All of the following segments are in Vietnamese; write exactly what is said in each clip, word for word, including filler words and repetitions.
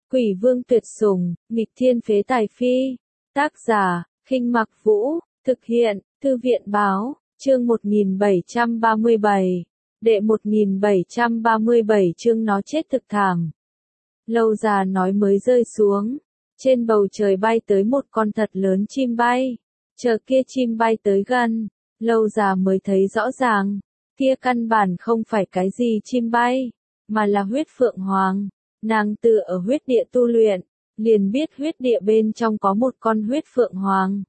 Quỷ vương tuyệt sủng, nghịch thiên phế tài phi. Tác giả, Khinh Mặc Vũ, thực hiện, Thư viện báo, chương một nghìn bảy trăm ba mươi bảy. Đệ một nghìn bảy trăm ba mươi bảy chương nó chết thực thảm. Lâu già nói mới rơi xuống. Trên bầu trời bay tới một con thật lớn chim bay. Chờ kia chim bay tới gần, lâu già mới thấy rõ ràng. Kia căn bản không phải cái gì chim bay, mà là huyết phượng hoàng. Nàng tự ở huyết địa tu luyện, liền biết huyết địa bên trong có một con huyết phượng hoàng.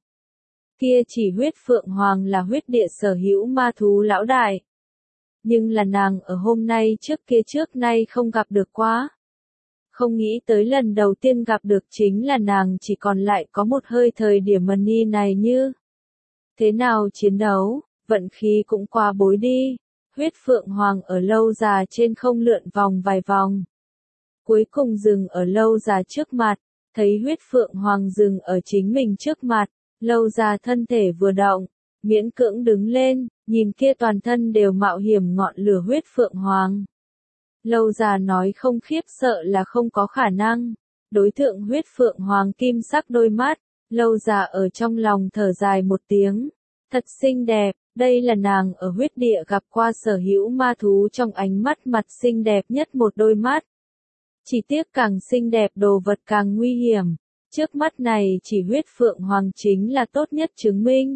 Kia chỉ huyết phượng hoàng là huyết địa sở hữu ma thú lão đại. Nhưng là nàng ở hôm nay trước kia trước nay không gặp được quá. Không nghĩ tới lần đầu tiên gặp được chính là nàng chỉ còn lại có một hơi thời điểm mani này như. Thế nào chiến đấu, vận khí cũng qua bối đi. Huyết phượng hoàng ở lâu già trên không lượn vòng vài vòng. Cuối cùng dừng ở lâu già trước mặt, thấy huyết phượng hoàng dừng ở chính mình trước mặt, lâu già thân thể vừa động, miễn cưỡng đứng lên, nhìn kia toàn thân đều mạo hiểm ngọn lửa huyết phượng hoàng. Lâu già nói không khiếp sợ là không có khả năng, đối tượng huyết phượng hoàng kim sắc đôi mắt, lâu già ở trong lòng thở dài một tiếng, thật xinh đẹp, đây là nàng ở huyết địa gặp qua sở hữu ma thú trong ánh mắt mặt xinh đẹp nhất một đôi mắt. Chỉ tiếc càng xinh đẹp đồ vật càng nguy hiểm, trước mắt này chỉ huyết phượng hoàng chính là tốt nhất chứng minh.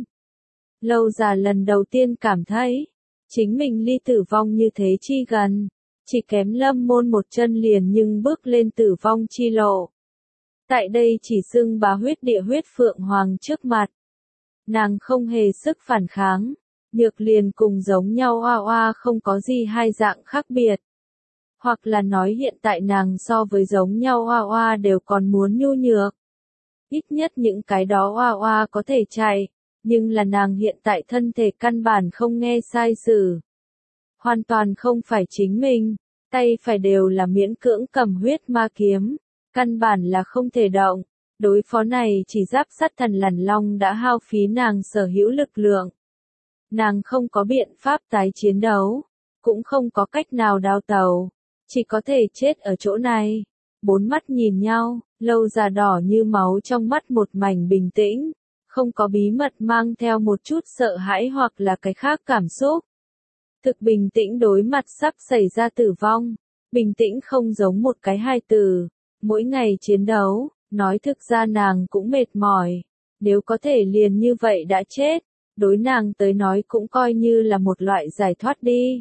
Lâu già lần đầu tiên cảm thấy, chính mình ly tử vong như thế chi gần, chỉ kém lâm môn một chân liền nhưng bước lên tử vong chi lộ. Tại đây chỉ xưng bá huyết địa huyết phượng hoàng trước mặt. Nàng không hề sức phản kháng, nhược liền cùng giống nhau oa oa không có gì hai dạng khác biệt. Hoặc là nói hiện tại nàng so với giống nhau oa oa đều còn muốn nhu nhược. Ít nhất những cái đó oa oa có thể chạy, nhưng là nàng hiện tại thân thể căn bản không nghe sai sử. Hoàn toàn không phải chính mình, tay phải đều là miễn cưỡng cầm huyết ma kiếm, căn bản là không thể động. Đối phó này chỉ giáp sắt thần lằn long đã hao phí nàng sở hữu lực lượng. Nàng không có biện pháp tái chiến đấu, cũng không có cách nào đào tẩu. Chỉ có thể chết ở chỗ này. Bốn mắt nhìn nhau, lâu già đỏ như máu trong mắt một mảnh bình tĩnh, không có bí mật mang theo một chút sợ hãi hoặc là cái khác cảm xúc. Thực bình tĩnh đối mặt sắp xảy ra tử vong, bình tĩnh không giống một cái hai từ, mỗi ngày chiến đấu, nói thực ra nàng cũng mệt mỏi, nếu có thể liền như vậy đã chết, đối nàng tới nói cũng coi như là một loại giải thoát đi.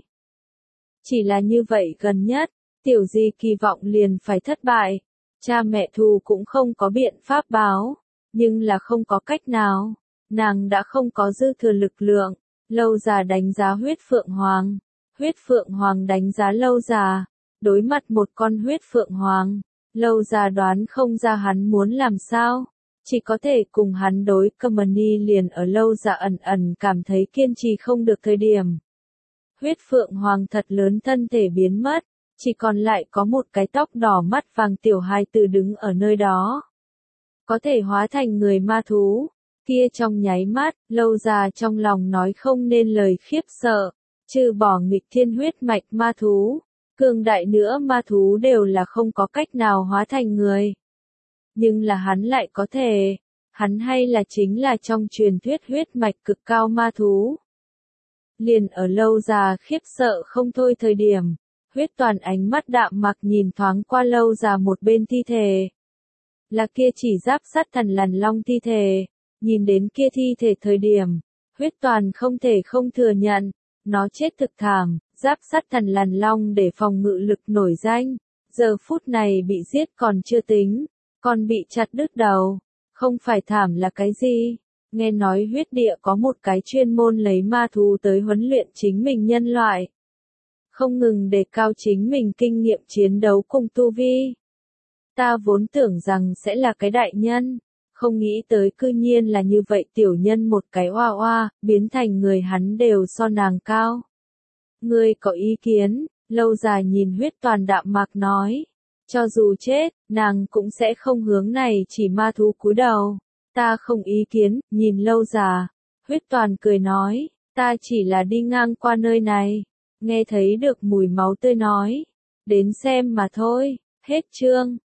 Chỉ là như vậy gần nhất, tiểu gì kỳ vọng liền phải thất bại, cha mẹ thù cũng không có biện pháp báo, nhưng là không có cách nào, nàng đã không có dư thừa lực lượng, lâu già đánh giá huyết phượng hoàng, huyết phượng hoàng đánh giá lâu già, đối mặt một con huyết phượng hoàng, lâu già đoán không ra hắn muốn làm sao, chỉ có thể cùng hắn đối Kamani liền ở lâu già ẩn ẩn cảm thấy kiên trì không được thời điểm. Huyết phượng hoàng thật lớn thân thể biến mất, chỉ còn lại có một cái tóc đỏ mắt vàng tiểu hài tử đứng ở nơi đó. Có thể hóa thành người ma thú, kia trong nháy mắt, lâu già trong lòng nói không nên lời khiếp sợ, trừ bỏ nghịch thiên huyết mạch ma thú, cường đại nữa ma thú đều là không có cách nào hóa thành người. Nhưng là hắn lại có thể, hắn hay là chính là trong truyền thuyết huyết mạch cực cao ma thú. Liền ở lâu già khiếp sợ không thôi thời điểm, huyết toàn ánh mắt đạm mặc nhìn thoáng qua lâu già một bên thi thể. Là kia chỉ giáp sắt thần lằn long thi thể, nhìn đến kia thi thể thời điểm, huyết toàn không thể không thừa nhận, nó chết thực thảm, giáp sắt thần lằn long để phòng ngự lực nổi danh, giờ phút này bị giết còn chưa tính, còn bị chặt đứt đầu, không phải thảm là cái gì? Nghe nói huyết địa có một cái chuyên môn lấy ma thú tới huấn luyện chính mình nhân loại. Không ngừng đề cao chính mình kinh nghiệm chiến đấu cùng tu vi. Ta vốn tưởng rằng sẽ là cái đại nhân, không nghĩ tới cư nhiên là như vậy tiểu nhân một cái oa oa, biến thành người hắn đều so nàng cao. Ngươi có ý kiến, lâu dài nhìn huyết toàn đạm mạc nói. Cho dù chết, nàng cũng sẽ không hướng này chỉ ma thú cúi đầu. Ta không ý kiến, nhìn lâu già. Huyết toàn cười nói, ta chỉ là đi ngang qua nơi này. Nghe thấy được mùi máu tươi nói. Đến xem mà thôi, hết chương.